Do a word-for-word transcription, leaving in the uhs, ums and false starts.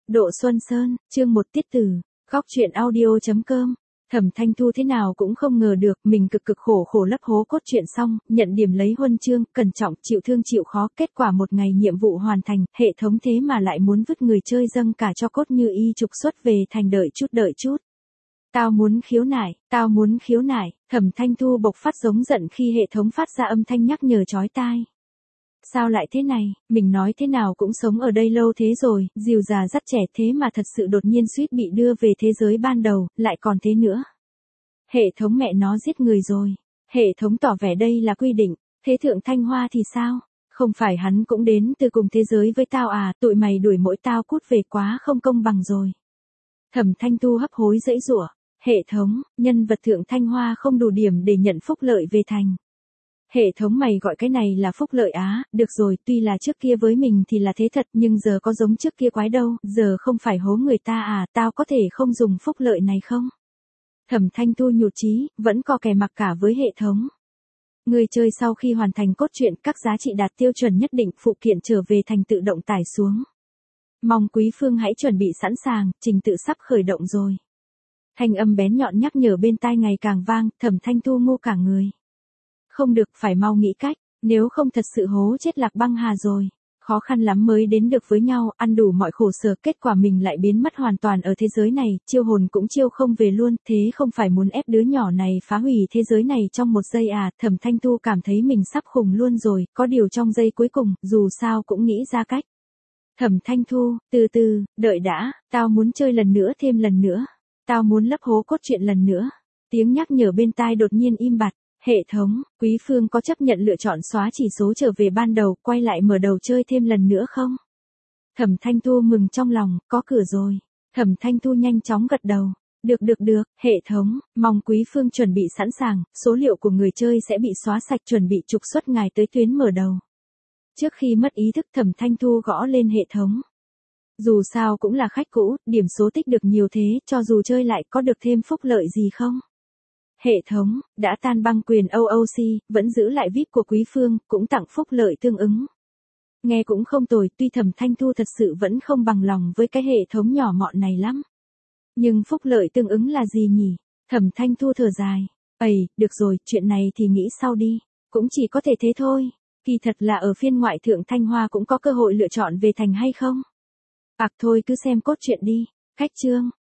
Độ Xuân Sơn, chương một tiết tử, góc truyện audio.com. Thẩm Thanh Thu thế nào cũng không ngờ được, mình cực cực khổ khổ lấp hố cốt truyện xong, nhận điểm lấy huân chương, cẩn trọng, chịu thương chịu khó, kết quả một ngày nhiệm vụ hoàn thành, hệ thống thế mà lại muốn vứt người chơi dâng cả cho cốt như y trục xuất về thành, đợi chút đợi chút. Tao muốn khiếu nại, tao muốn khiếu nại, Thẩm Thanh Thu bộc phát giống giận khi hệ thống phát ra âm thanh nhắc nhở chói tai. Sao lại thế này, mình nói thế nào cũng sống ở đây lâu thế rồi, dìu già dắt trẻ thế mà thật sự đột nhiên suýt bị đưa về thế giới ban đầu, lại còn thế nữa. Hệ thống mẹ nó giết người rồi. Hệ thống tỏ vẻ đây là quy định, thế Thượng Thanh Hoa thì sao? Không phải hắn cũng đến từ cùng thế giới với tao à, tụi mày đuổi mỗi tao cút về quá không công bằng rồi. Thẩm Thanh Thu hấp hối dãy giụa, hệ thống, nhân vật Thượng Thanh Hoa không đủ điểm để nhận phúc lợi về thành. Hệ thống mày gọi cái này là phúc lợi á, được rồi, tuy là trước kia với mình thì là thế thật nhưng giờ có giống trước kia quái đâu, giờ không phải hố người ta à, tao có thể không dùng phúc lợi này không? Thẩm Thanh Thu nhụt chí, vẫn có kẻ mặc cả với hệ thống. Người chơi sau khi hoàn thành cốt truyện, các giá trị đạt tiêu chuẩn nhất định, phụ kiện trở về thành tự động tải xuống. Mong quý phương hãy chuẩn bị sẵn sàng, trình tự sắp khởi động rồi. Thanh âm bén nhọn nhắc nhở bên tai ngày càng vang, Thẩm Thanh Thu ngu cả người. Không được, phải mau nghĩ cách, nếu không thật sự hố chết Lạc Băng Hà rồi. Khó khăn lắm mới đến được với nhau, ăn đủ mọi khổ sở, kết quả mình lại biến mất hoàn toàn ở thế giới này, chiêu hồn cũng chiêu không về luôn, thế không phải muốn ép đứa nhỏ này phá hủy thế giới này trong một giây à, Thẩm Thanh Thu cảm thấy mình sắp khùng luôn rồi, có điều trong giây cuối cùng, dù sao cũng nghĩ ra cách. Thẩm Thanh Thu, từ từ, đợi đã, tao muốn chơi lần nữa thêm lần nữa, tao muốn lấp hố cốt truyện lần nữa. Tiếng nhắc nhở bên tai đột nhiên im bặt. Hệ thống, quý phương có chấp nhận lựa chọn xóa chỉ số trở về ban đầu, quay lại mở đầu chơi thêm lần nữa không? Thẩm Thanh Thu mừng trong lòng, có cửa rồi. Thẩm Thanh Thu nhanh chóng gật đầu. Được được được, hệ thống, mong quý phương chuẩn bị sẵn sàng, số liệu của người chơi sẽ bị xóa sạch, chuẩn bị trục xuất ngài tới tuyến mở đầu. Trước khi mất ý thức, Thẩm Thanh Thu gõ lên hệ thống. Dù sao cũng là khách cũ, điểm số tích được nhiều thế, cho dù chơi lại có được thêm phúc lợi gì không? Hệ thống, đã tan băng quyền o o xê, vẫn giữ lại vê i pê của quý phương, cũng tặng phúc lợi tương ứng. Nghe cũng không tồi, tuy Thẩm Thanh Thu thật sự vẫn không bằng lòng với cái hệ thống nhỏ mọn này lắm. Nhưng phúc lợi tương ứng là gì nhỉ? Thẩm Thanh Thu thở dài. Ây, được rồi, chuyện này thì nghĩ sau đi. Cũng chỉ có thể thế thôi. Kỳ thật là ở phiên ngoại Thượng Thanh Hoa cũng có cơ hội lựa chọn về thành hay không? Bạc thôi cứ xem cốt truyện đi. Cách chương.